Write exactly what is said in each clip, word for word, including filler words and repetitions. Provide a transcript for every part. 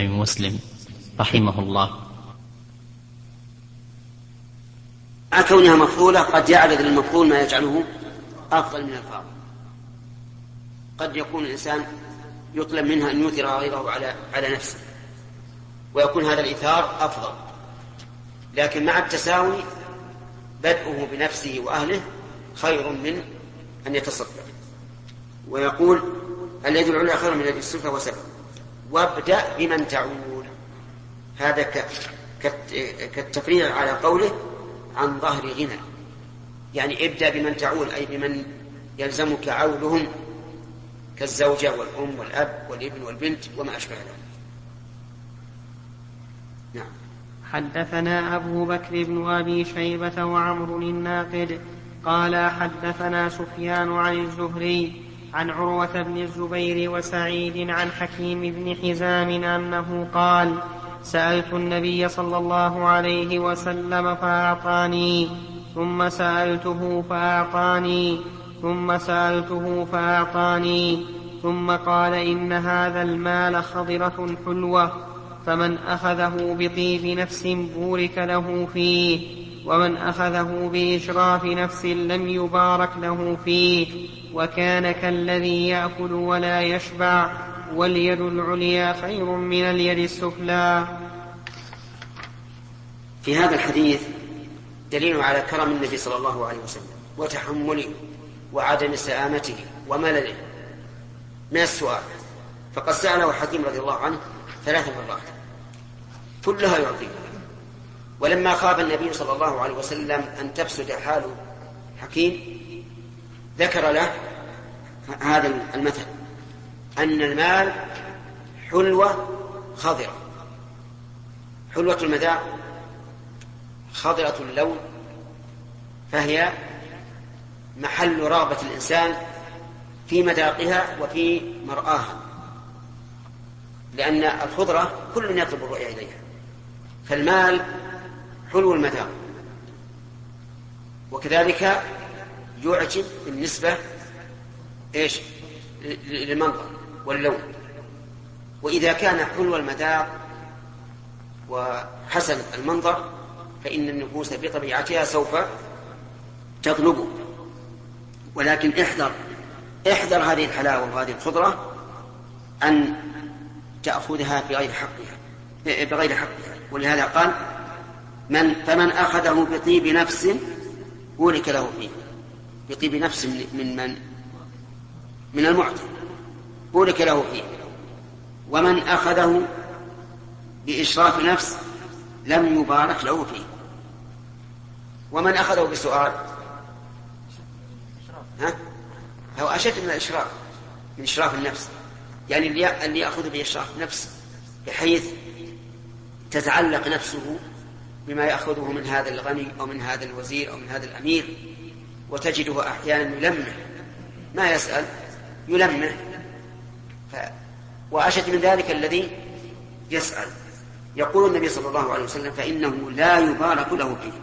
مسلم رحمه الله. مع كونها مفضولة قد يعرض للمفضول ما يجعله أفضل من الفاضل. قد يكون الإنسان يطلب منها أن يؤثر غيره على على نفسه ويكون هذا الإيثار أفضل، لكن مع التساوي بدءه بنفسه وأهله خير من أن يتصدق. ويقول اليد العليا خير من اليد السفلى وسبب وابدأ بمن تعول. هذا كالتفريع على قوله عن ظهر غنى، يعني ابدأ بمن تعول أي بمن يلزمك عولهم كالزوجة والأم والأب والابن والبنت وما أشبه ذلك. نعم. حدثنا أبو بكر بن أبي شيبة وعمر الناقد قال حدثنا سفيان عن الزهري عن عروة بن الزبير وسعيد عن حكيم بن حزام أنه قال سألت النبي صلى الله عليه وسلم فأعطاني ثم سألته فأعطاني ثم سألته فأعطاني ثم قال إن هذا المال خضرة حلوة فمن أخذه بطيب نفس بورك له فيه ومن أخذه بإشراف نفس لم يبارك له فيه وكان كالذي يأكل ولا يشبع واليد العليا خير من اليد السفلى. في هذا الحديث دليل على كرم النبي صلى الله عليه وسلم وتحمله وعدم سآمته وملله من السؤال، فقد سأله حكيم رضي الله عنه ثلاث مرات كلها يعطيه. ولما خاف النبي صلى الله عليه وسلم أن تفسد حال حكيم ذكر له هذا المثل أن المال حلوة خضرة، حلوة المذاق خضرة اللون، فهي محل رغبة الإنسان في مذاقها وفي مرآها، لأن الخضرة كل يطلب الرؤية إليها. فالمال حلو المذاق وكذلك يعجب بالنسبة إيش للمنظر واللون. وإذا كان حلو المذاق وحسن المنظر فإن النفوس بطبيعتها سوف تطلبه. ولكن احذر احذر هذه الحلاوة وهذه الخضرة أن تأخذها بغير حقها بغير حقها ولهذا قال من فمن أخذه بطيب نفس بورك له فيه. بطيب نفس من من من المعطي بورك له فيه، ومن أخذه بإشراف نفس لم يبارك له فيه. ومن أخذه بسؤال ها هو أشد من الإشراف، من إشراف النفس، يعني اللي يأخذ بإشراف نفس بحيث تتعلق نفسه بما يأخذه من هذا الغني أو من هذا الوزير أو من هذا الأمير، وتجده أحيانا يلمح ما يسأل يلمح. ف... وأشد من ذلك الذي يسأل. يقول النبي صلى الله عليه وسلم فإنه لا يبارك له فيه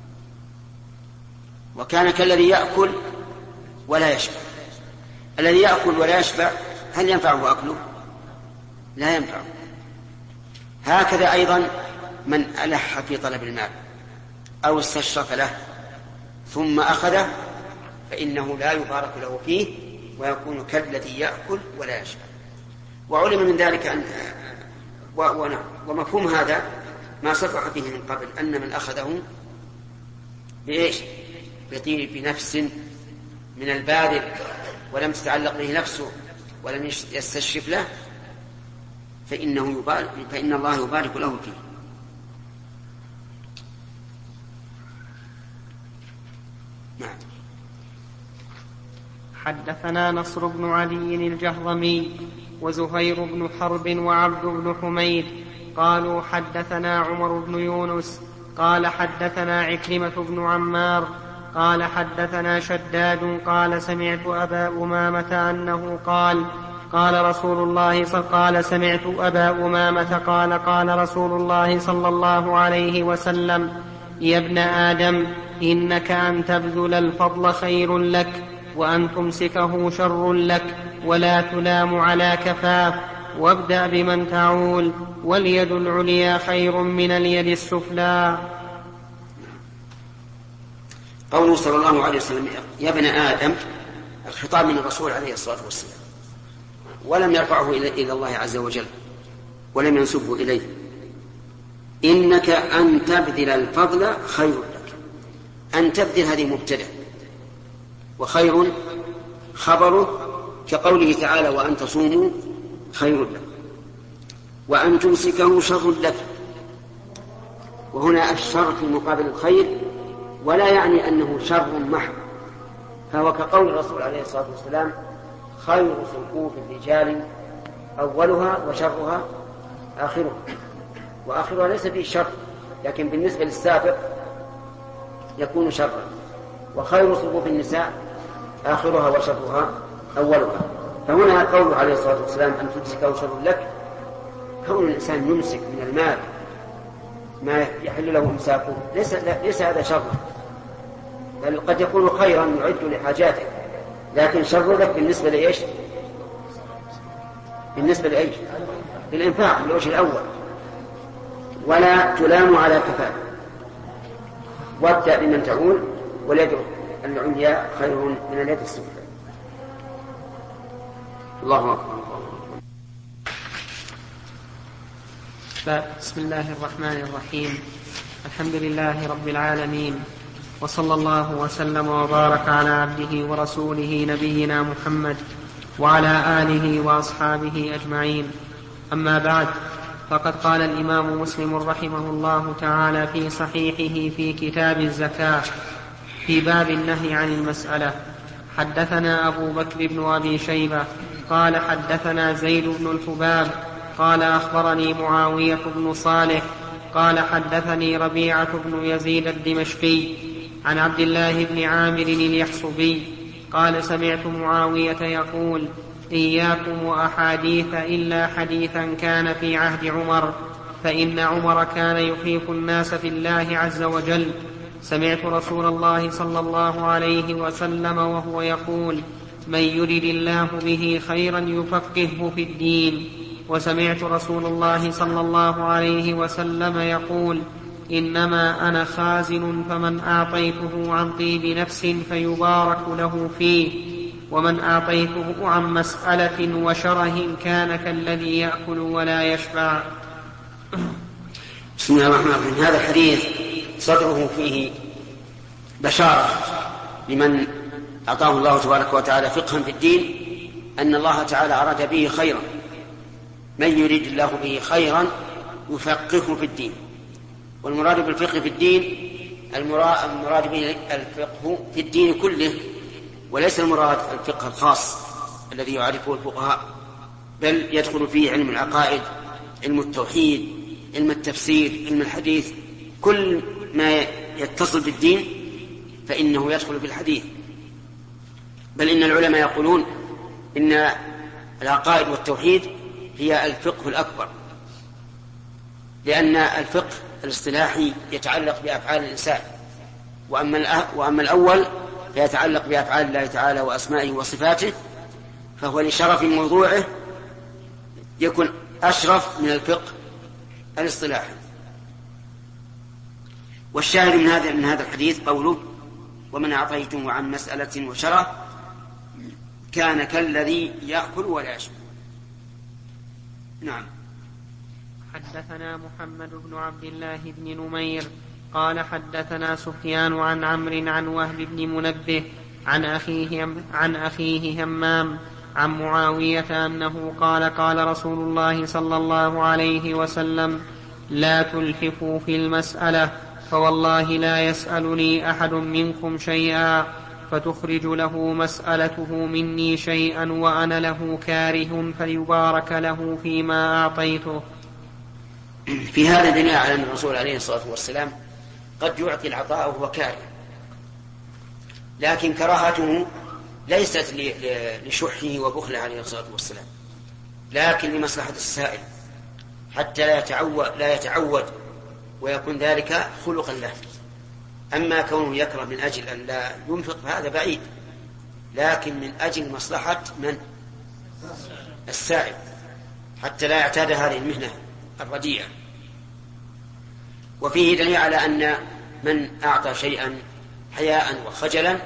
وكان كالذي يأكل ولا يشبع. الذي يأكل ولا يشبع هل ينفعه أكله؟ لا ينفعه. هكذا أيضا من ألح في طلب المال أو استشرف له ثم أخذه فإنه لا يبارك له فيه ويكون كالذي يأكل ولا يشبع. وعلم من ذلك أن ومفهوم هذا ما صرح فيه من قبل أن من أخذه بإيش بطيب نفس من الباذل ولم تتعلق به نفسه ولم يستشرف له فإنه يبارك فإن الله يبارك له فيه. نعم. حدثنا نصر بن علي الجهضمي وزهير بن حرب وعبد بن حميد قالوا حدثنا عمر بن يونس قال حدثنا عكرمة بن عمار قال حدثنا شداد قال سمعت أبا أمامة أنه قال قال رسول الله صلى قال سمعت أبا أمامة قال قال رسول الله صلى الله عليه وسلم يا ابن آدم إنك أن تبذل الفضل خير لك وأن تمسكه شر لك ولا تلام على كفاف وابدأ بمن تعول واليد العليا خير من اليد السفلى. قوله صلى الله عليه وسلم يا ابن آدم، الخطاب من الرسول عليه الصلاة والسلام، ولم يرفعه إلى الله عز وجل ولم ينسبه إليه. إنك أن تبذل الفضل خير لك. أن تبذل هذه مبتدأ، وخير خبره، كقوله تعالى وأن تصوموا خير لك، وأن تمسكه شر لك. وهنا الشر في مقابل الخير، ولا يعني أنه شر محض، فهو كقول الرسول عليه الصلاة والسلام خير صفوف الرجال أولها وشرها آخرها. وآخرها ليس فيه شر، لكن بالنسبة للسابق يكون شرا. وخير صفوف النساء آخرها وشرها أولها. فهنا قول عليه الصلاة والسلام أن تمسكه شر لك، كون الإنسان يمسك من المال ما يحل له إمساكه ليس, ليس هذا شر، بل قد يكون خيرا يعد لحاجاتك، لكن شر لك بالنسبة لإيش؟ بالنسبة لإيش؟ للإنفاق بالوجه الأول، ولا تلام على كفاءة. وابدأ بمن تعول واليد العليا خير من اليد السفلى. الله أكبر. بسم الله الرحمن الرحيم. الحمد لله رب العالمين، وصلى الله وسلم وبارك على عبده ورسوله نبينا محمد وعلى آله وأصحابه أجمعين. أما بعد، فقد قال الإمام مسلم رحمه الله تعالى في صحيحه في كتاب الزكاة في باب النهي عن المسألة: حدثنا أبو بكر بن أبي شيبة قال حدثنا زيد بن الحباب قال أخبرني معاوية بن صالح قال حدثني ربيعة بن يزيد الدمشقي عن عبد الله بن عامر اليحصبي قال سمعت معاوية يقول: إياكم وأحاديث إلا حديثا كان في عهد عمر، فإن عمر كان يخيف الناس في الله عز وجل. سمعت رسول الله صلى الله عليه وسلم وهو يقول: من يرد الله به خيرا يفقهه في الدين. وسمعت رسول الله صلى الله عليه وسلم يقول: إنما أنا خازن، فمن أعطيته عن طيب نفس فيبارك له فيه، ومن أعطيته عن مسألة وشره كان كالذي يأكل ولا يشبع. بسم الله الرحمن الرحيم. هذا الحديث صدره فيه بشارة لمن أعطاه الله تبارك وتعالى فقها في الدين، أن الله تعالى أراد به خيرا. من يريد الله به خيرا يفقهه في الدين. والمراد بالفقه في الدين المراد به الفقه في الدين كله، وليس المراد الفقه الخاص الذي يعرفه الفقهاء، بل يدخل فيه علم العقائد، علم التوحيد، علم التفسير، علم الحديث. كل ما يتصل بالدين فإنه يدخل في الحديث. بل إن العلماء يقولون إن العقائد والتوحيد هي الفقه الأكبر، لأن الفقه الاصطلاحي يتعلق بأفعال الإنسان، وأما, وأما الأول فيتعلق بأفعال الله تعالى وأسمائه وصفاته، فهو لشرف موضوعه يكون أشرف من الفقه الاصطلاحي. والشاهد من هذا من هذا الحديث قوله: ومن أعطيتم عن مسألة وشره كان كالذي يأكل ولا يشبع. نعم. حدثنا محمد بن عبد الله بن نمير قال حدثنا سفيان عن عمرو عن وهب بن منبه عن أخيه, عن أخيه همام عن معاوية أنه قال: قال رسول الله صلى الله عليه وسلم: لا تلحفوا في المسألة، فوالله لا يسألني أحد منكم شيئا فتخرج له مسألته مني شيئا وأنا له كاره فيبارك له فيما أعطيته. في هذا دليل على أن الرسول عليه الصلاة والسلام قد يعطي العطاء وهو كاره، لكن كراهته ليست لشحه وبخله عليه الصلاة والسلام، لكن لمصلحة السائل حتى لا يتعود, لا يتعود ويكون ذلك خلقا له. أما كونه يكره من أجل أن لا ينفق فهذا بعيد، لكن من أجل مصلحة من؟ السائل. حتى لا يعتاد هذه المهنة الرديئة. وفيه دليل على أن من أعطى شيئا حياء وخجلا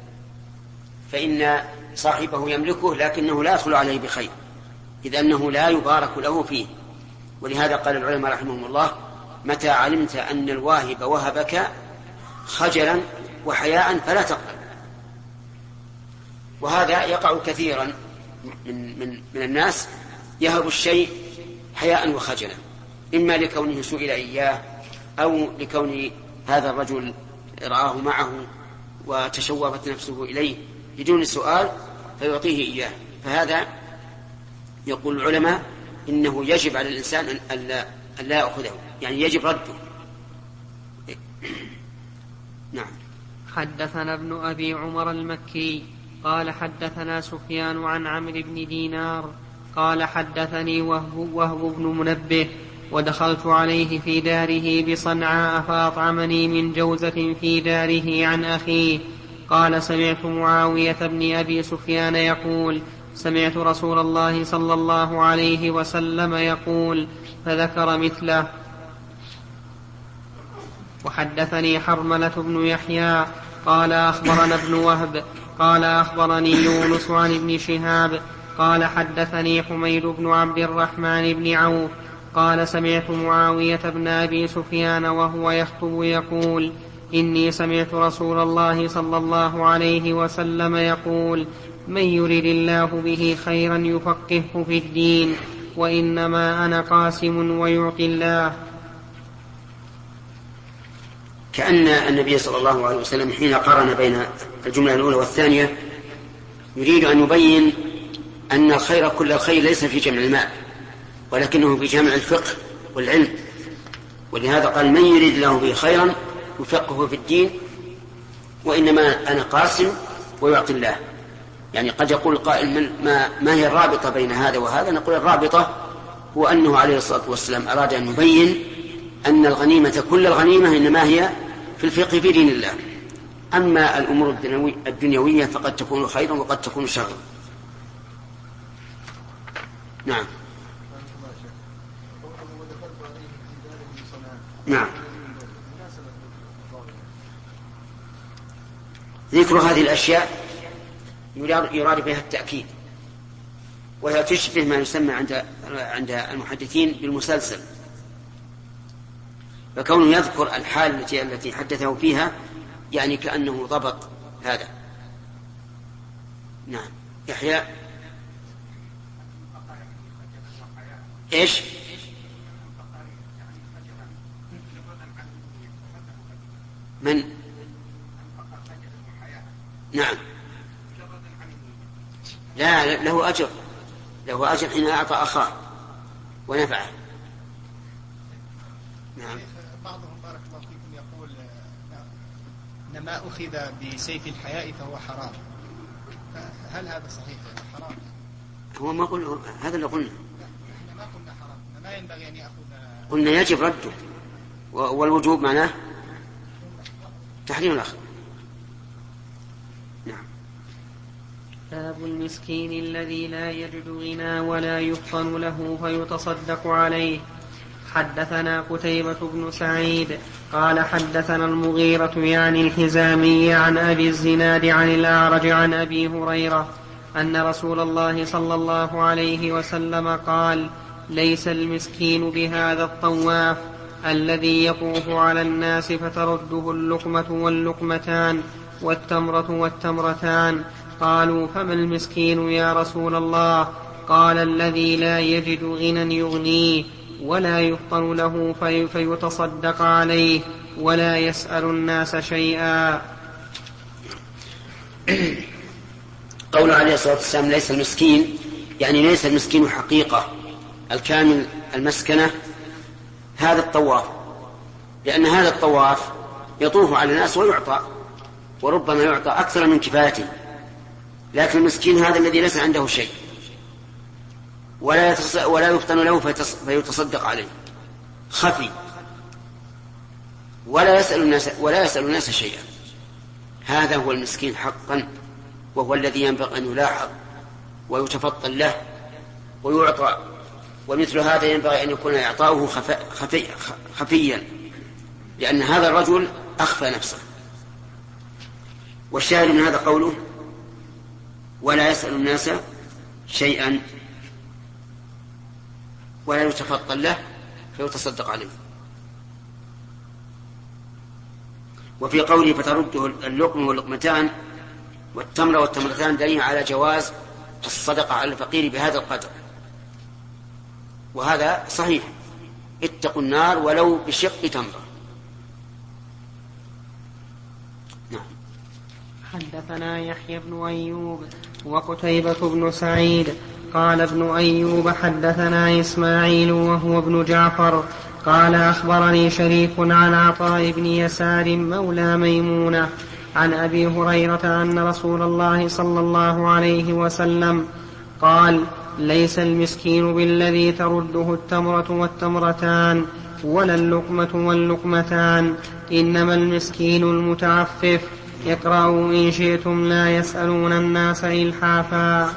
فإن صاحبه يملكه لكنه لا يدخل عليه بخير، إذ أنه لا يبارك له فيه. ولهذا قال العلماء رحمهم الله: متى علمت أن الواهب وهبك خجلا وحياء فلا تقبل. وهذا يقع كثيرا من, من, من الناس، يهب الشيء حياء وخجلا، إما لكونه سئل إياه أو لكون هذا الرجل رآه معه وتشوفت نفسه إليه بدون سؤال فيعطيه إياه. فهذا يقول العلماء إنه يجب على الإنسان أن لا يأخذه، يعني يجب رده. نعم. حدثنا ابن أبي عمر المكي قال حدثنا سفيان عن عمرو بن دينار قال حدثني وهب, وهب بن منبه ودخلت عليه في داره بصنعاء فأطعمني من جوزة في داره عن أخيه. قال سمعت معاوية بن أبي سفيان يقول سمعت رسول الله صلى الله عليه وسلم يقول، فذكر مثله. وحدثني حرملة بن يحيى قال أخبرنا ابن وهب قال أخبرني يونس عن ابن شهاب قال حدثني حميد بن عبد الرحمن بن عوف قال سمعت معاوية بن أبي سفيان وهو يخطب يقول إني سمعت رسول الله صلى الله عليه وسلم يقول من يرد الله به خيرا يفقهه في الدين وإنما أنا قاسم ويعطي الله. كأن النبي صلى الله عليه وسلم حين قارن بين الجملة الأولى والثانية يريد أن يبين أن الخير كل الخير ليس في جمع المال ولكنه في جمع الفقه والعلم. ولهذا قال من يريد الله به خيرا يفقهه في الدين وإنما أنا قاسم ويعطي الله. يعني قد يقول القائل ما, ما هي الرابطة بين هذا وهذا؟ نقول الرابطة هو أنه عليه الصلاة والسلام أراد أن يبين أن الغنيمة كل الغنيمة إنما هي في الفقه في دين الله. أما الأمور الدنيوية فقد تكون خيرا وقد تكون شرا. نعم. نعم. ذكر هذه الأشياء يراد بها التأكيد، وهي تشبه ما يسمى عند عند المحدثين بالمسلسل، فكونه يذكر الحال التي التي حدثه فيها يعني كأنه ضبط هذا. نعم. يحيى إيش؟ من؟ نعم. لا، له أجر، له أجر حين أعطى أخاه ونفعه. نعم. بعضهم بارك الله فيكم يقول إن ما أخذ بسيف الحياء فهو حرام، هل هذا صحيح؟ حرام؟ هو ما قلنا هذا اللي قلنا. لا، ما قلنا حرام، ما ينبغي أن يأخذ. قلنا يجب رده، والوجوب معناه تحريم الأخذ. نعم. باب المسكين الذي لا يجد غنى ولا يفطن له فيتصدق عليه. حدثنا قتيبة بن سعيد قال حدثنا المغيرة يعني الحزامي عن أبي الزناد عن الأعرج عن أبي هريرة أن رسول الله صلى الله عليه وسلم قال ليس المسكين بهذا الطواف الذي يطوف على الناس فترده اللقمة واللقمتان والتمرة والتمرتان. قالوا فما المسكين يا رسول الله؟ قال الذي لا يجد غنى يغنيه ولا يفطن له في فيتصدق عليه ولا يسأل الناس شيئا. قول عليه الصلاة والسلام ليس المسكين يعني ليس المسكين حقيقة الكامل المسكنة هذا الطواف، لأن هذا الطواف يطوف على الناس ويعطى وربما يعطى أكثر من كفايته، لكن المسكين هذا الذي ليس عنده شيء ولا ولا يفطن له فيتصدق عليه خفي ولا يسأل الناس ولا يسأل الناس شيئا. هذا هو المسكين حقا، وهو الذي ينبغي أن يلاحظ ويتفطن له ويعطى ومثل هذا ينبغي أن يكون إعطاؤه خفي خفيا، لأن هذا الرجل أخفى نفسه. والشاهد من هذا قوله ولا يسأل الناس شيئا ولا يتفضل له فيتصدق عليه. وفي قوله فترده اللقم واللقمتان والتمر والتمرتان دليل على جواز الصدقة على الفقير بهذا القدر، وهذا صحيح، اتقوا النار ولو بشق تمرة. نعم. حدثنا يحيى بن أيوب وقتيبة بن سعيد قال ابن أيوب حدثنا إسماعيل وهو ابن جعفر قال أخبرني شريك عن عطاء بن يسار مولى ميمونة عن أبي هريرة أن رسول الله صلى الله عليه وسلم قال ليس المسكين بالذي ترده التمرة والتمرتان ولا اللقمة واللقمتان، إنما المسكين المتعفف. اقرأوا إن شئتم لا يسألون الناس إلحافا.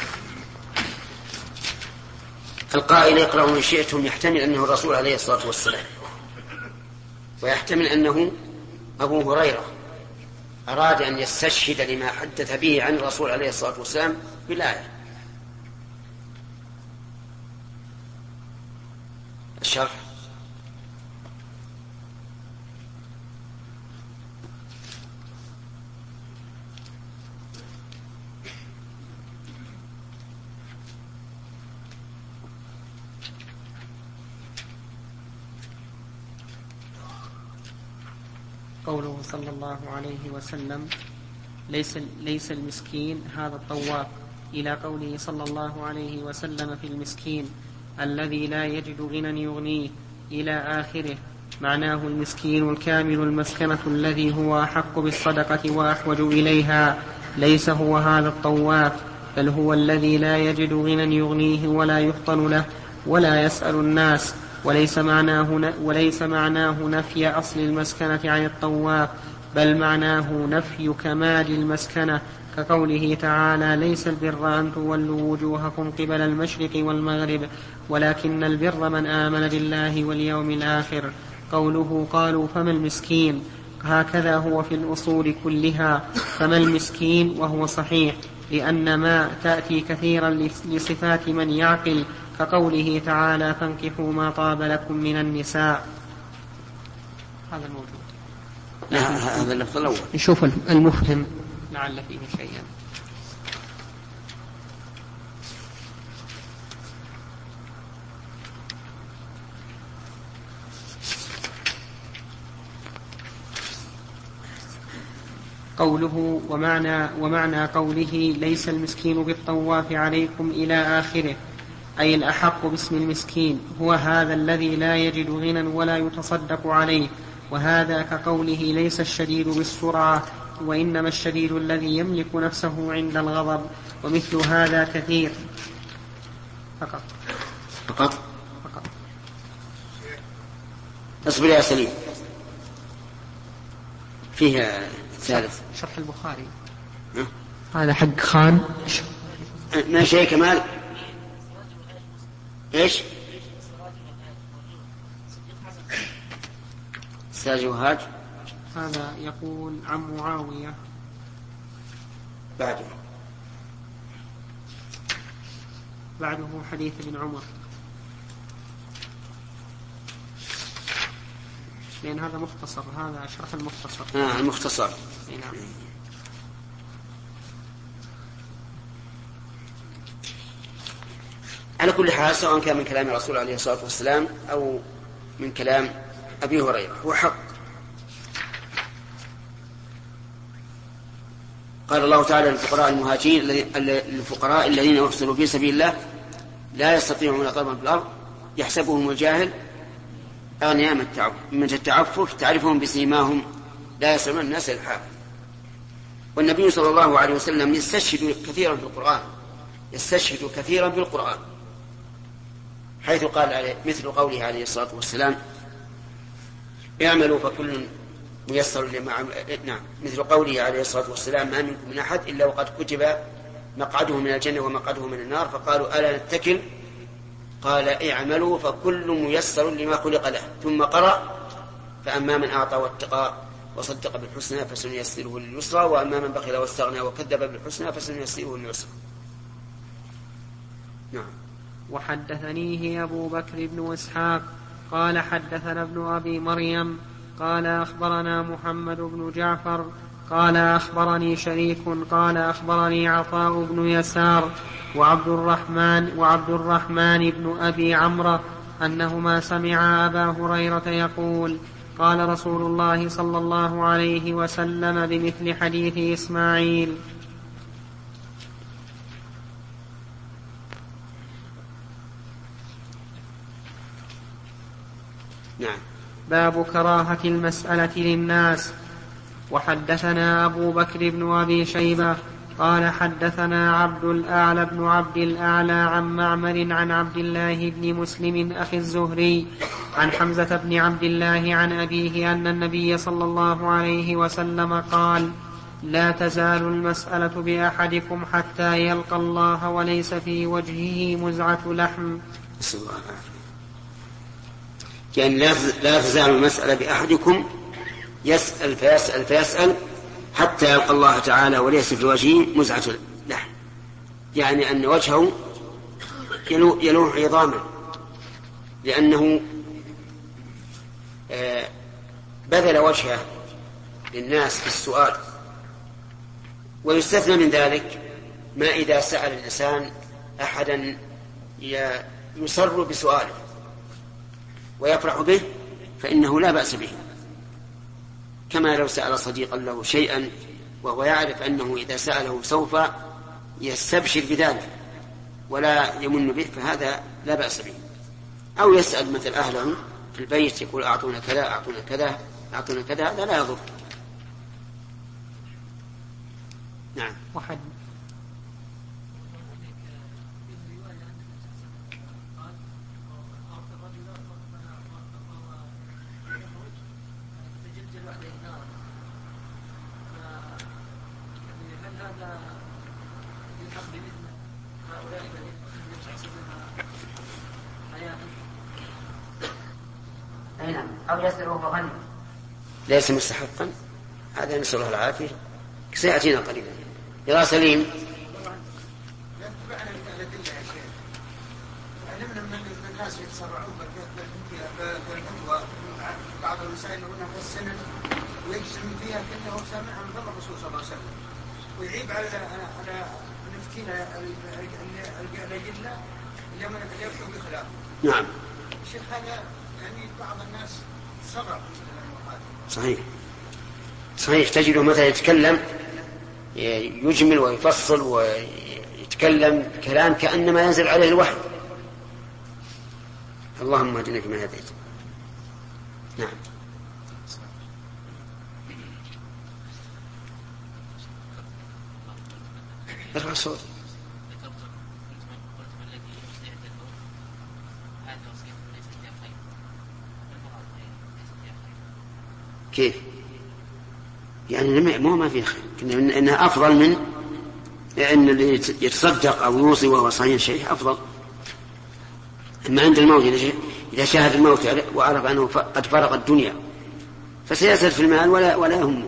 القائل اقرأوا إن شئتم يحتمل أنه الرسول عليه الصلاة والسلام، ويحتمل أنه أبو هريرة أراد أن يستشهد لما حدث به عن الرسول عليه الصلاة والسلام بالآية. الشرح قوله صلى الله عليه وسلم ليس, ليس المسكين هذا الطواف، إلى قوله صلى الله عليه وسلم في المسكين الذي لا يجد غنى يغنيه إلى آخره، معناه المسكين الكامل المسكنة الذي هو أحق بالصدقة وأحوج إليها، ليس هو هذا الطواف، بل هو الذي لا يجد غنى يغنيه ولا يفطن له ولا يسأل الناس. وليس معناه, وليس معناه نفي أصل المسكنة عن الطواف، بل معناه نفي كمال المسكنة، كقوله تعالى ليس البر أن تولوا وجوهكم قبل المشرق والمغرب ولكن البر من آمن بالله واليوم الآخر. قوله قالوا فما المسكين، هكذا هو في الأصول كلها، فما المسكين، وهو صحيح لأن ما تأتي كثيرا لصفات من يعقل، كقوله تعالى فانكحوا ما طاب لكم من النساء. هذا الموجود. لا هذا اللفظ الأول. نشوف المفهم لعل فيه شيئا. قوله ومعنى, ومعنى قوله ليس المسكين بالطواف عليكم إلى آخره، أي الأحق باسم المسكين هو هذا الذي لا يجد غنى ولا يتصدق عليه، وهذا كقوله ليس الشديد بالسرعة وإنما الشديد الذي يملك نفسه عند الغضب، ومثل هذا كثير. فقط فقط فقط اصبر يا سليم، فيها ثالث شرح البخاري أه؟ هذا حق خان ما شيء كمال ايش ساج وهاج. هذا يقول عن معاوية بعده بعده حديث ابن عمر، لأن هذا مختصر، هذا شرح المختصر. آه المختصر. نعم. على كل حال سواء كان من كلام الرسول عليه الصلاة والسلام أو من كلام أبي هريرة هو حق. قال الله تعالى للفقراء المهاجرين الفقراء الذين يحصلوا في سبيل الله لا يستطيعون ضربا في الأرض يحسبهم الجاهل أغنياء من التعفف تعرفهم بسيماهم لا يسألون الناس إلحافا. والنبي صلى الله عليه وسلم يستشهد كثيرا في القرآن يستشهد كثيرا في القرآن حيث قال عليه مثل قوله عليه الصلاة والسلام اعملوا فكل ميسر لما عمل. نعم مثل قوله عليه الصلاة والسلام ما منكم من أحد إلا وقد كتب مقعده من الجنة ومقعده من النار، فقالوا ألا نتكل قال اعملوا فكل ميسر لما خلق له، ثم قرأ فأما من أعطى واتقى وصدق بالحسنى فسنيسره لليسرى، وأما من بخل واستغنى وكذب بالحسنى فسنيسره لليسرى. نعم. وحدثنيه أبو بكر بن إسحاق قال حدثنا ابن أبي مريم قال أخبرنا محمد بن جعفر قال أخبرني شريك قال أخبرني عطاء بن يسار وعبد الرحمن وعبد الرحمن بن أبي عمرو أنهما سمعا أبا هريرة يقول قال رسول الله صلى الله عليه وسلم بمثل حديث إسماعيل. نعم. باب كراهة المسألة للناس. وحدثنا أبو بكر بن أبي شيبة قال حدثنا عبد الأعلى بن عبد الأعلى عن معمر عن عبد الله بن مسلم أخي الزهري عن حمزة بن عبد الله عن أبيه أن النبي صلى الله عليه وسلم قال لا تزال المسألة بأحدكم حتى يلقى الله وليس في وجهه مزعة لحم. يعني لا تزال المسألة بأحدكم يسأل فيسأل فيسأل حتى يلقى الله تعالى وليس في وجهه مزعة لحم، يعني أن وجهه يلوح عظاما، لأنه بذل وجهه للناس في السؤال. ويستثنى من ذلك ما إذا سأل الإنسان أحدا يسر بسؤاله ويفرح به فإنه لا بأس به، كما لو سأل صديقا له شيئا وهو يعرف أنه إذا سأله سوف يستبشر بذلك ولا يمن به، فهذا لا بأس به. أو يسأل مثل أهله في البيت يقول أعطونا كذا أعطونا كذا أعطونا كذا، هذا لا يضر. نعم. واحد. أو يسر وهو غني ليس مستحقا، هذا نسأل الله العافية، سيأتينا قريبا. يا سليم. علمنا من الناس يتسرعون بالفتوى بعض المسائل هنا في السنن ويجزم فيها كأنه سامعها من الرسول صلى الله عليه وسلم، ويعيب على على المفتين الأجلة اللي يفتوا بخلافه. نعم. الشيخ هذا يعني بعض الناس تسرع. صحيح صحيح. تجده مثلا يتكلم يجمل ويفصل ويتكلم كلام كأنما ينزل عليه الوحي. اللهم اهدنا فيمن هديت. نعم. ارفع الصوت. كيف؟ يعني مو ما في خير، إنها أفضل من أن اللي يتصدق أو يوصي وهو صحيح شيء أفضل. أما عند الموت إذا شاهد الموت وعرف أنه قد فرق الدنيا فسيزهد في المال ولا ولا يهمه.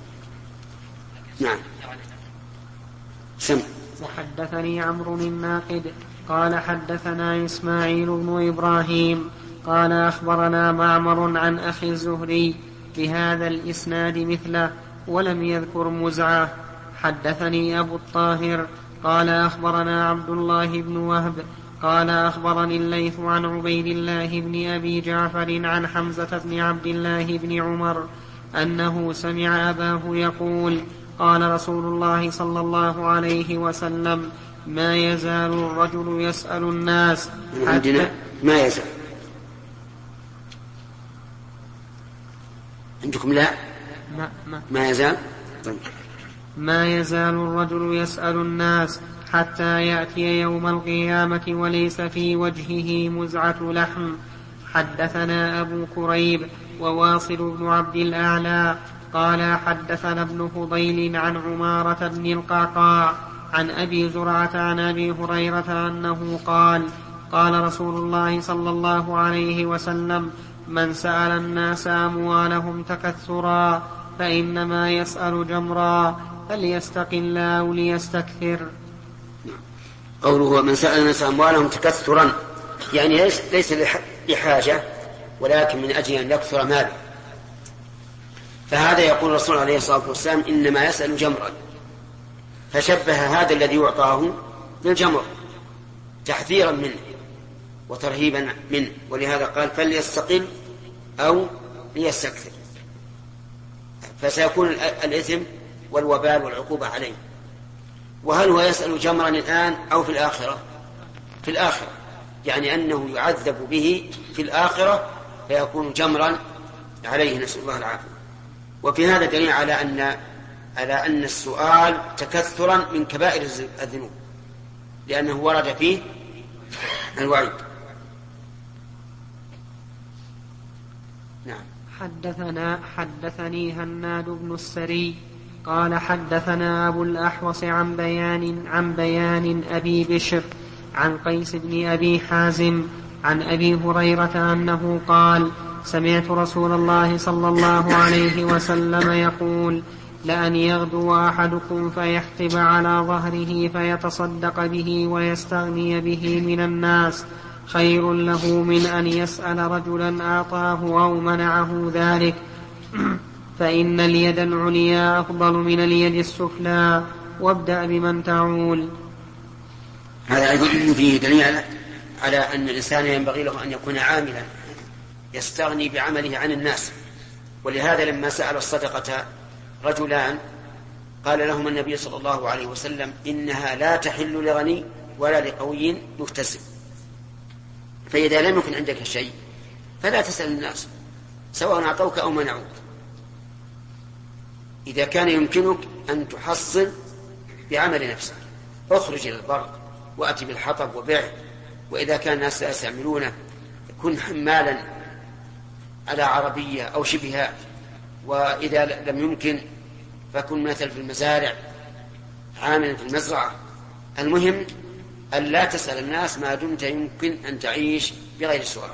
نعم. سم. وحدثني عمرو الناقد قال حدثنا إسماعيل بن إبراهيم قال أخبرنا معمر عن أخي الزهري بهذا الإسناد مثله ولم يذكر مزعة. حدثني أبو الطاهر قال أخبرنا عبد الله بن وهب قال أخبرني الليث عن عبيد الله بن أبي جعفر عن حمزة بن عبد الله بن عمر أنه سمع أباه يقول قال رسول الله صلى الله عليه وسلم ما يزال الرجل يسأل الناس عندنا ما يزال. عندكم لا ما, ما. ما يزال. طيب. ما يزال الرجل يسأل الناس حتى يأتي يوم القيامة وليس في وجهه مزعة لحم. حدثنا أبو كريب وواصل بن عبد الأعلى قال حدثنا ابن فضيل عن عمارة بن القعقاع عن أبي زرعة عن أبي هريرة أنه قال قال رسول الله صلى الله عليه وسلم: من سأل الناس أموالهم تكثرا فإنما يسأل جمرا، فليستقل أو ليستكثر. قوله من سأل الناس أموالهم تكثرا يعني ليس لحاجة ولكن من أجل أن يكثر ماله، فهذا يقول الرسول عليه الصلاة والسلام إنما يسأل جمرا، فشبه هذا الذي يعطاه بالجمر تحذيرا منه وترهيبا منه، ولهذا قال فليستقل أو ليستكثر، فسيكون الإثم والوبال والعقوبة عليه. وهل هو يسأل جمرا الآن أو في الآخرة؟ في الآخرة، يعني أنه يعذب به في الآخرة فيكون جمرا عليه، نسأل الله العافية. وفي هذا دليل على أن على أن السؤال تكثرا من كبائر الذنوب، لأنه ورد فيه الوعيد. نعم. حدثنا حدثني هناد بن السري قال حدثنا أبو الأحوص عن بيان عن بيان أبي بشر عن قيس بن أبي حازم عن أبي هريرة أنه قال: سمعت رسول الله صلى الله عليه وسلم يقول: لأن يغدو أحدكم فيحتب على ظهره فيتصدق به ويستغني به من الناس خير له من أن يسأل رجلا أعطاه أو منعه ذلك، فإن اليد العليا أفضل من اليد السفلى، وابدأ بمن تعول. هذا أيضا فيه دليل على أن الإنسان ينبغي له أن يكون عاملا يستغني بعمله عن الناس. ولهذا لما سأل الصدقة رجلان قال لهم النبي صلى الله عليه وسلم: إنها لا تحل لغني ولا لقوي مكتسب، فإذا لم يكن عندك شيء فلا تسأل الناس سواء أعطوك أو منعوك. إذا كان يمكنك أن تحصل بعمل نفسك اخرج إلى البر وأتي بالحطب وبيعه، وإذا كان الناس لا يستعملونه كن حمالا على عربية أو شبهها، وإذا لم يمكن فكن مثل في المزارع عاملا في المزرعة. المهم أن لا تسأل الناس ما دمت يمكن أن تعيش بغير سؤال.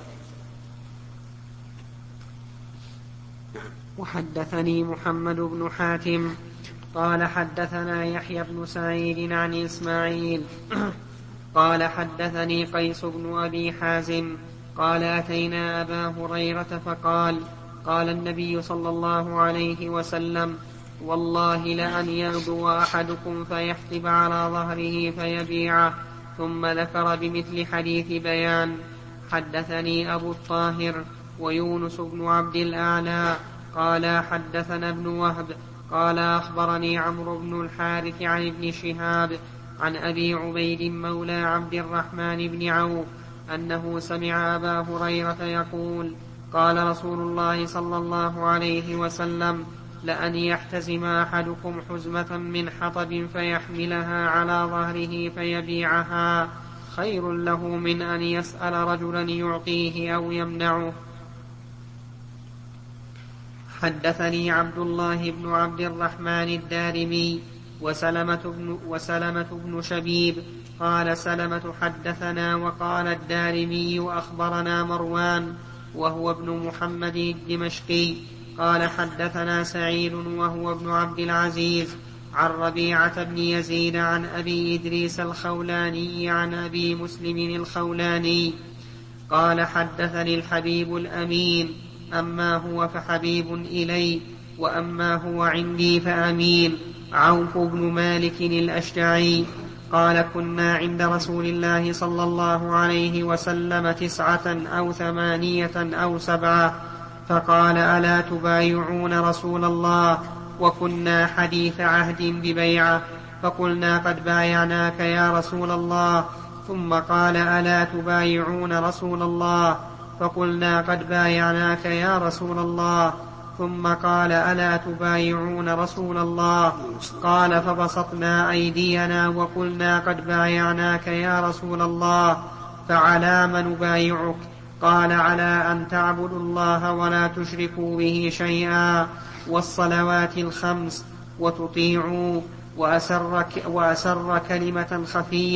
وحدثني محمد بن حاتم قال حدثنا يحيى بن سعيد عن إسماعيل قال حدثني قيس بن أبي حازم قال أتينا أبا هريرة فقال: قال النبي صلى الله عليه وسلم: والله لأن يغدو أحدكم فيحتب على ظهره فيبيعه، ثم ذكر بمثل حديث بيان. حدثني أبو الطاهر ويونس بن عبد الأعلى قال حدثنا ابن وهب قال أخبرني عمرو بن الحارث عن ابن شهاب عن أبي عبيد مولى عبد الرحمن بن عوف أنه سمع أبا هريرة يقول: قال رسول الله صلى الله عليه وسلم: لأن يحتزم أحدكم حزمة من حطب فيحملها على ظهره فيبيعها خير له من أن يسأل رجلا يعطيه أو يمنعه. حدثني عبد الله بن عبد الرحمن الدارمي وسلمة بن, وسلمة بن شبيب قال سلمة حدثنا، وقال الدارمي أخبرنا مروان وهو ابن محمد الدمشقي قال حدثنا سعيد وهو ابن عبد العزيز عن ربيعة بن يزيد عن أبي إدريس الخولاني عن أبي مسلم الخولاني قال حدثني الحبيب الأمين: أما هو فحبيب إلي، وأما هو عندي فأمين، عوف بن مالك الأشجعي قال: كنا عند رسول الله صلى الله عليه وسلم تسعة أو ثمانية أو سبعة، فقال: ألا تبايعون رسول الله؟ وكنا حديث عهد ببيعة، فقلنا: قد بايعناك يا رسول الله. ثم قال: ألا تبايعون رسول الله؟ فقلنا: قد بايعناك يا رسول الله. ثم قال: ألا تبايعون رسول الله؟ قال: فبسطنا أيدينا وقلنا: قد بايعناك يا رسول الله. فعلى ما نبايعك؟ قال: على أن تعبدوا الله ولا تشركوا به شيئا، والصلوات الخمس، وتطيعوا، وأسر, وأسر كلمة خفية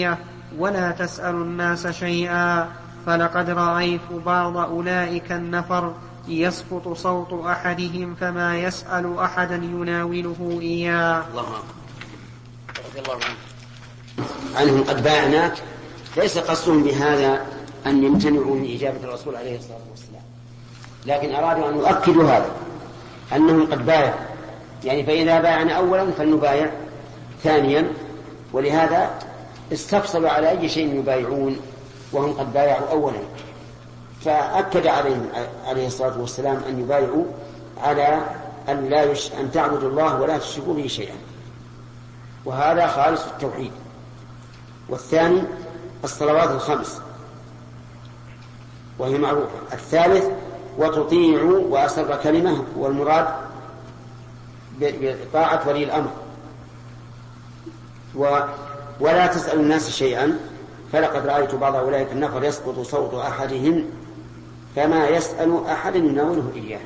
ولا تسأل الناس شيئا، فلقد رأيت بعض أولئك النفر يسقط صوت أحدهم فما يسأل أحدا يناوله إياه. الله رضي الله عنه عنهم قد باعناك، ليس قصدهم بهذا أن يمتنعوا من إجابة الرسول عليه الصلاة والسلام، لكن أرادوا أن يؤكدوا هذا أنهم قد بايع، يعني فإذا باعنا أولا فلنبايع ثانيا، ولهذا استفصلوا على أي شيء يبايعون وهم قد بايعوا أولا، فأكد عليهم عليه الصلاة والسلام أن يبايعوا على أن, لا يش... أن تعبدوا الله ولا تشركوا به شيئا، وهذا خالص التوحيد. والثاني الصلوات الخمس وهي معروفة. الثالث وتطيعوا وأسر كلمة، والمراد بطاعة ولي الأمر. و... ولا تسأل الناس شيئا، فلقد رأيت بعض أولئك النفر يسقط صوت أحدهم فما يسأل أحد يناوله إياه،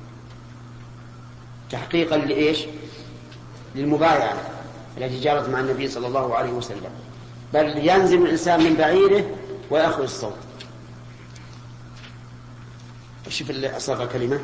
تحقيقا لإيش؟ للمبايعة التي جرت مع النبي صلى الله عليه وسلم، بل ينزل الإنسان من بعيره ويأخذ الصوت. شوف اللي أصاب كلمة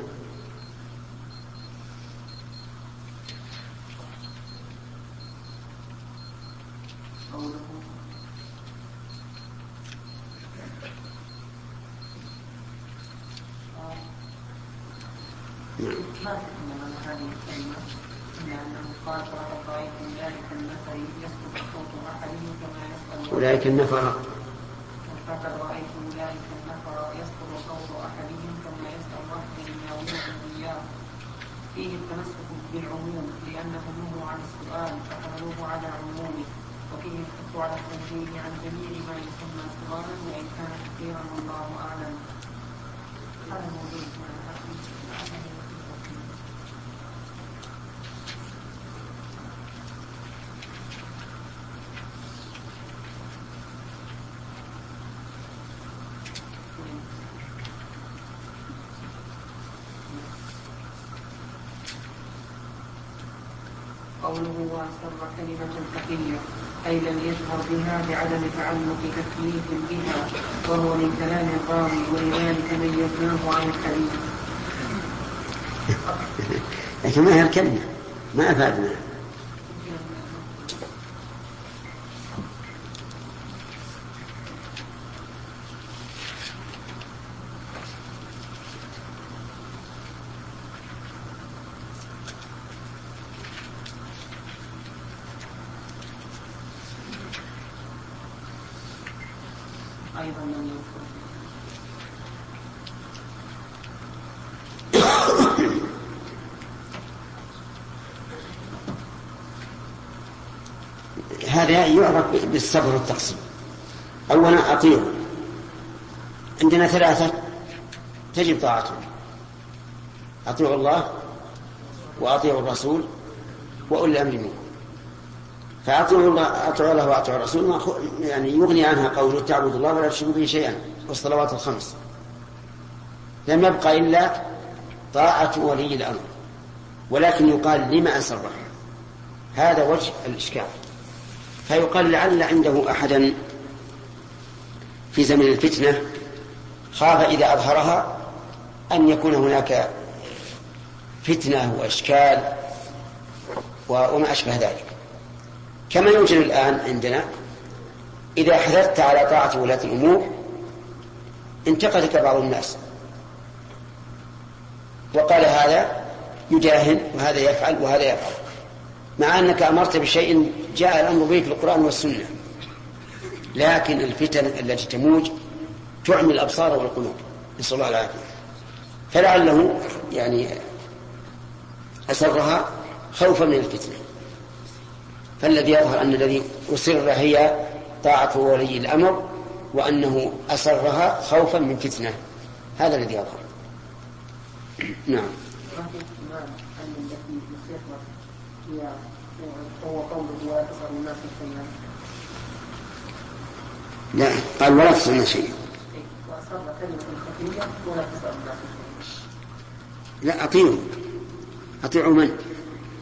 أولئك النفر فقد رأيت أولئك النفر يسقط صوت أحدهم كما يسأل رحمه يناوله إياه، فيه التمسك بالعموم لأنه نهوا عن السؤال فحملوه على عمومه، وفيه الحث على التنزيه عن جميع ما يسمى سؤالا وإن كان كثيرا والله أعلم. هذا موجود قوله وأسر كلمة خفية أي لم يجهر بها بعدم تعلق تكليف بها، وهو من كلام الراوي ولذلك ميزناه عن الحديث. لكن ما هي الكلمة ما أفادنا. أيضا لم يذكر. هذا يعرف بالصبر والتقسيم. أولا أطيعوا، عندنا ثلاثة تجب طاعتهم: أطيعوا الله وأطيعوا الرسول وأولي الأمر منكم. فأطيعوا الله أطيعوا الله وأطيعوا الرسول يعني يغني عنها قوله تعبد الله ولا تشركوا به شيئا، والصلوات الخمس. لم يبقى إلا طاعة ولي الأمر، ولكن يقال لما أسره، هذا وجه الإشكال. فيقال لعل عنده أحدا في زمن الفتنة خاف إذا أظهرها أن يكون هناك فتنة وإشكال وما أشبه ذلك، كما يوجد الآن عندنا. إذا حثرت على طاعة ولاة الأمور انتقدك بعض الناس وقال هذا يداهن وهذا يفعل وهذا يفعل، مع أنك أمرت بشيء جاء الأمر به في القرآن والسنة، لكن الفتن التي تموج تعمي الأبصار والقلوب، نسأل الله العافية. فلعله يعني أسرها خوفا من الفتنة، فالذي يظهر أن الذي أسر هي طاعة ولي الأمر، وأنه أسرها خوفا من فتنة، هذا الذي يظهر. نعم. هو قوله ولا تسأل الناس شيئا. لا، قال ولا تسأل الناس شيئا. وأصر كلمة خفية ولا تسأل الناس شيئا. لا، أطيعوا. أطيعوا من؟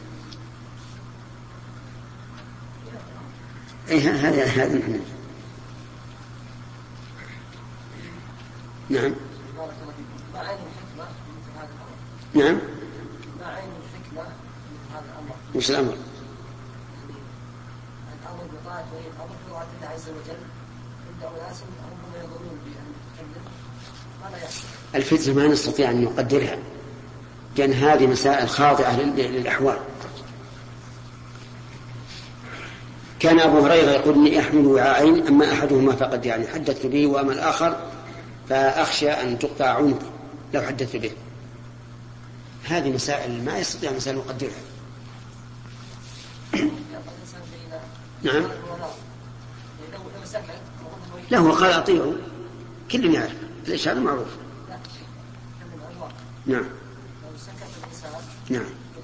أي هذا هذا نحن نعم. ما عين الحكمة مثل هذا الأمر؟ نعم. ما عين الحكمة مثل هذا الأمر؟ وش الأمر؟ الأمر بطاعة ولي الأمر في طاعة الله عز وجل عند أناس هم يظنون بأن يتكلم ما لا يحصل. الفتنة ما نستطيع أن نقدرها، لأن هذه مسائل خاضعة للأحوال. كان أبو هريرة يقول إني أحمل وعاءين، أما أحدهما فقد يعني حدثت به، وأما الآخر فأخشى أن تقطع عنقي لو حدثت به. هذه مسائل ما يستطيع الإنسان أن يقدرها. نعم. له قال أطيعوا، كل يعرف ليش هذا معروف. نعم. نعم.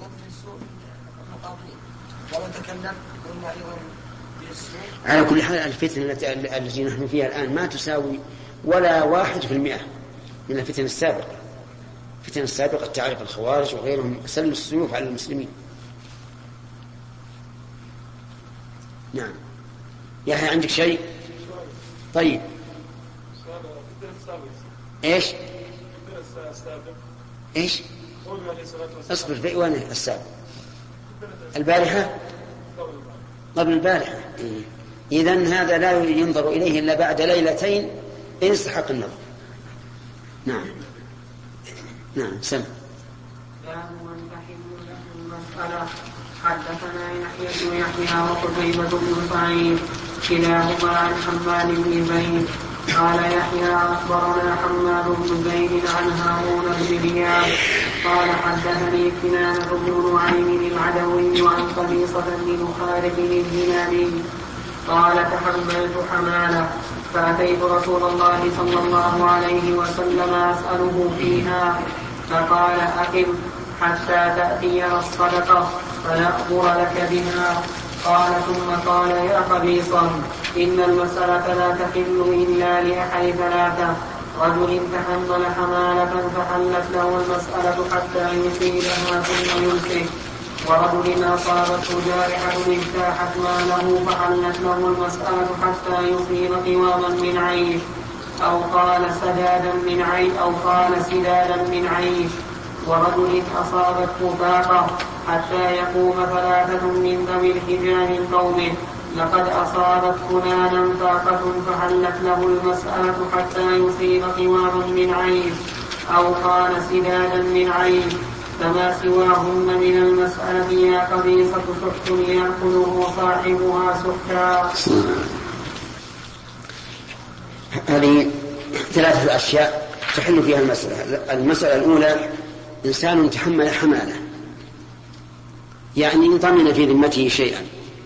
على كل حال الفتنة التي نحن فيها الآن ما تساوي ولا واحد في المئة من الفتن السابقة. الفتن السابقة تعرف الخوارج وغيرهم سلوا السيوف على المسلمين. نعم. يحيى عندك شيء؟ طيب. ايش؟ ايش؟ اصبر في وين السابق؟ البارحة؟ قبل البارحة. إيه. إذن هذا لا ينظر إليه إلا بعد ليلتين إن استحق النظر. نعم. نعم سم. حدثنا يحيى بن يحيى وقتيبة بن سعيد كلاهما عن حماد بن زيد قال يحيى أخبرنا حماد بن زيد عن هارون بن زياد قال حدثني كنانة بن نعيم العدوي عن قبيصة بن خالد الهلالي قال تحملت حمالة فأتيت رسول الله صلى الله عليه وسلم أسأله فيها فقال أقم حتى تأتينا الصدقة فنأمر لك بها. قال ثم قال يا قبيصة إن المسألة لا تحل إلا لأحد ثلاثة: رجل تحمل حمالة فحلت له المسألة حتى يصيبها ثم يمسك، ورجل أصابته جارحة اجتاحت ماله فحلت له المسألة حتى يصيب قواما من عيش أو قال سدادا من عيش أو قال سدادا من عيش، ورجل أصابته فاقة حتى يقوم ثلاثة من ذوي الحجان من قومه لقد أصابت فلانا فاقة فحلت له المسألة حتى يصيب قواما من عيش أو قال سدادا من عيش، فما سواهن من المسألة يا قبيصة سحت يأكله صاحبها سحتا. هذه ثلاثة أشياء تحل فيها المسألة. المسألة الأولى إنسان تحمل حمالة، يعني ضمن في ذمته شيئا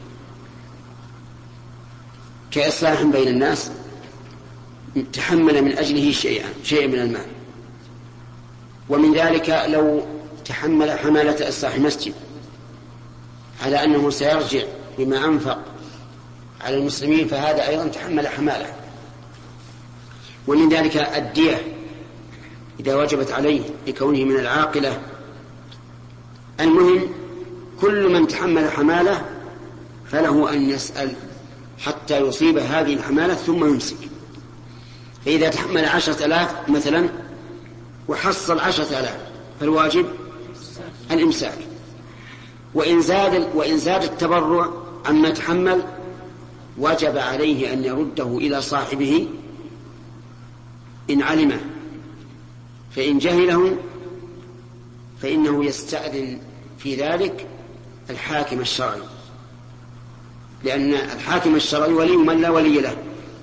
كإصلاح بين الناس، تحمل من أجله شيئا شيئا من المال. ومن ذلك لو تحمل حمالة إصلاح مسجد على أنه سيرجع بما أنفق على المسلمين فهذا أيضا تحمل حمالة. ومن ذلك الدية إذا وجبت عليه لكونه من العاقلة. المهم كل من تحمل حمالة فله أن يسأل حتى يصيب هذه الحمالة ثم يمسك. فإذا تحمل عشرة آلاف مثلا وحصل عشرة آلاف فالواجب الإمساك، وإن زاد, وإن زاد التبرع عما تحمل وجب عليه أن يرده إلى صاحبه إن علمه، فإن جهله فإنه يستأذن في ذلك الحاكم الشرعي، لأن الحاكم الشرعي ولي من لا ولي له،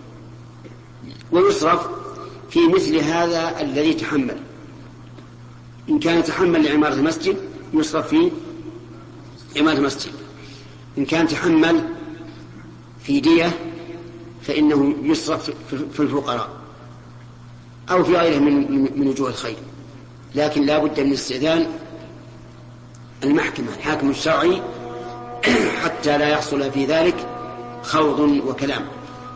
ويصرف في مثل هذا الذي تحمل. إن كان تحمل لعمارة المسجد يصرف في عمارة المسجد، إن كان تحمل في دية فإنه يصرف في الفقراء أو في غيره من من وجوه الخير، لكن لا بد من استئذان المحكمة الحاكم الشرعي حتى لا يحصل في ذلك خوض وكلام.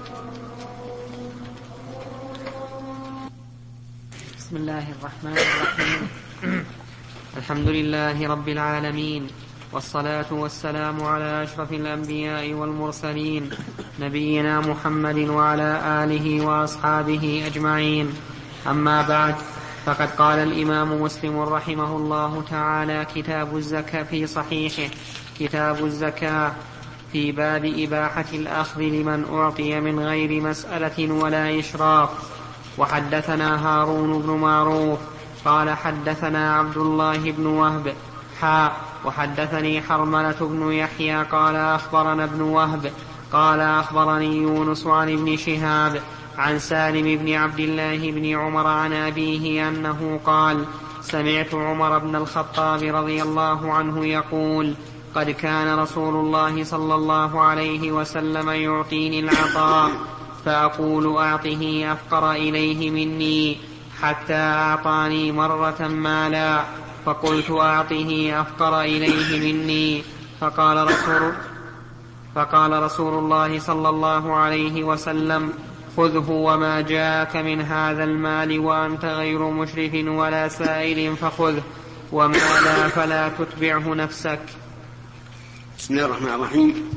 بسم الله الرحمن الرحيم. الحمد لله رب العالمين، والصلاة والسلام على أشرف الأنبياء والمرسلين نبينا محمد وعلى آله وأصحابه أجمعين. أما بعد، فقد قال الإمام مسلم رحمه الله تعالى كتاب الزكاة في صحيحه كتاب الزكاة في باب إباحة الأخذ لمن أعطي من غير مسألة ولا إشراف. وحدثنا هارون بن معروف قال حدثنا عبد الله بن وهب حاء وحدثني حرملة بن يحيى قال أخبرنا ابن وهب قال أخبرني يونس عن ابن شهاب عن سالم بن عبد الله بن عمر عن أبيه أنه قال سمعت عمر بن الخطاب رضي الله عنه يقول قد كان رسول الله صلى الله عليه وسلم يعطيني العطاء فأقول أعطه أفقر إليه مني حتى أعطاني مرة مالا فقلت أعطه أفقر إليه مني فقال رسول, فقال رسول الله صلى الله عليه وسلم خذه وما جاءك من هذا المال وأنت غير مشرف ولا سائل فخذه وما لا فلا تتبعه نفسك. بسم الله الرحمن الرحيم.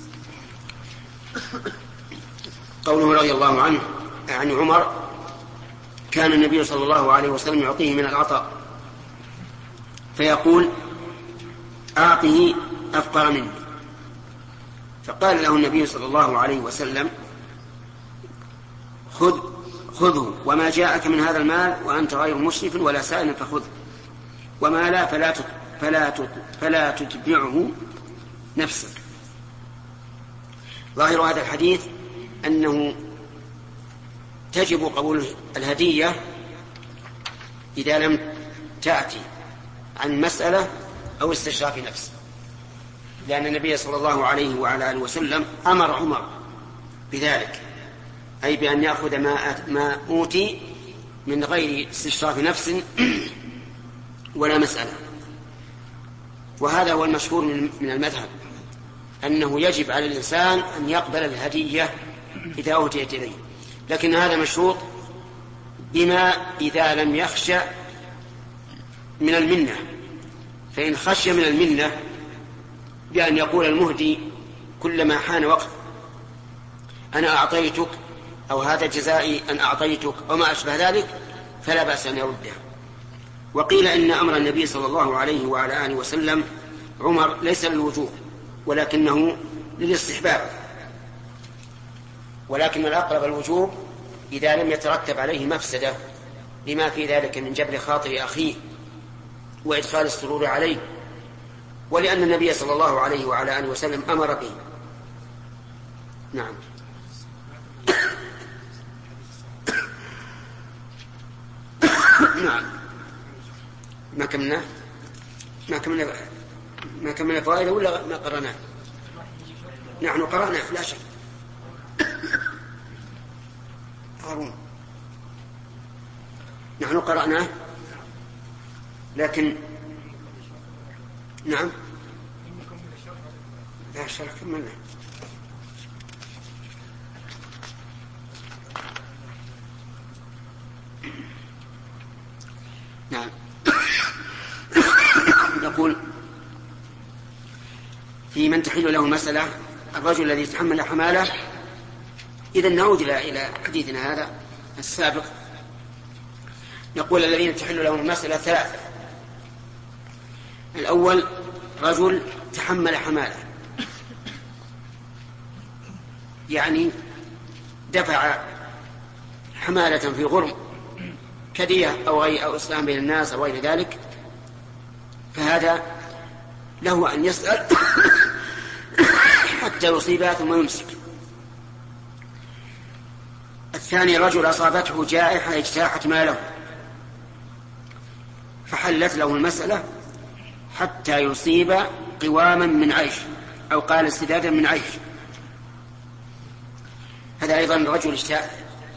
قوله رضي الله عنه عن عمر كان النبي صلى الله عليه وسلم يعطيه من العطاء فيقول أعطه أفقر مني، فقال له النبي صلى الله عليه وسلم خذ خذه وما جاءك من هذا المال وأنت غير مشرف ولا سائل فخذه وما لا فلا فلا فلا تتبعه نفسك. ظاهر هذا الحديث أنه تجب قبول الهدية إذا لم تأتي عن مسألة أو استشراف نفس، لأن النبي صلى الله عليه وعلى آله وسلم أمر عمر بذلك، أي بأن يأخذ ما, ما أوتي من غير استشراف نفس ولا مسألة. وهذا هو المشهور من المذهب أنه يجب على الإنسان أن يقبل الهدية إذا أوتيت إليه، لكن هذا مشروط بما إذا لم يخشى من المنة، فإن خشي من المنة بأن يقول المهدي كلما حان وقت أنا أعطيتك أو هذا جزائي أن أعطيتك وما أشبه ذلك فلا بأس أن يردها. وقيل إن أمر النبي صلى الله عليه وعلى آله وسلم عمر ليس للوجوب ولكنه للاستحباب، ولكن الأقرب الوجوب إذا لم يترتب عليه مفسدة لما في ذلك من جبر خاطر أخيه وإدخال السرور عليه، ولأن النبي صلى الله عليه وعلى آله وسلم أمر به. نعم. نعم. ما كملنا ما كملنا ما كملنا فائدة ولا ما قرأناه؟ نحن قرأناه لا شك. هارون نحن قرأناه لكن نعم لا شك كملنا. نعم. يقول في من تحل له مسألة الرجل الذي يتحمل حماله. إذا نعود إلى حديثنا هذا السابق. يقول الذين تحل لهم المسألة ثلاثة: الأول رجل تحمل حماله، يعني دفع حمالة في غرم كدية أو غير أو إسلام بين الناس أو غير ذلك، فهذا له أن يسأل حتى يصيبها ثم يمسك. الثاني رجل أصابته جائحة اجتاحت ماله فحلت له المسألة حتى يصيب قواما من عيش أو قال استدادا من عيش. هذا أيضا رجل اجتاح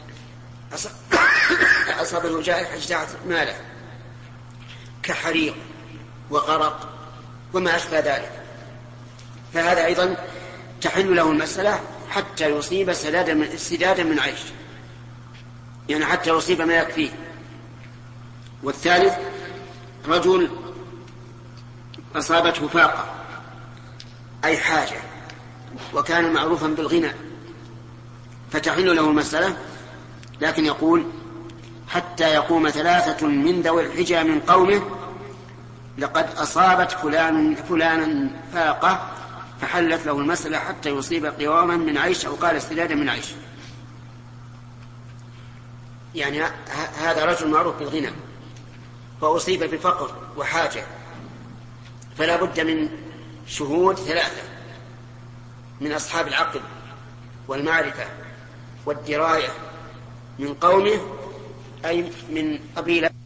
أصابته جائحة اجتاحت ماله كحريق وغرق وما أشبه ذلك، فهذا أيضا تحل له المسألة حتى يصيب استدادا من عيش، يعني حتى يصيب ما يكفيه. والثالث رجل أصابته فاقة أي حاجة وكان معروفا بالغنى فتحل له المسألة، لكن يقول حتى يقوم ثلاثة من ذوي الحجى من قومه لقد أصابت فلان فلانا فاقة فحلت له المسألة حتى يصيب قواما من عيش أو قال استدادا من عيش. يعني هذا رجل معروف بالغنى فأصيب بفقر وحاجة، فلا بد من شهود ثلاثة من أصحاب العقل والمعرفة والدراية من قومه أي من قبيلة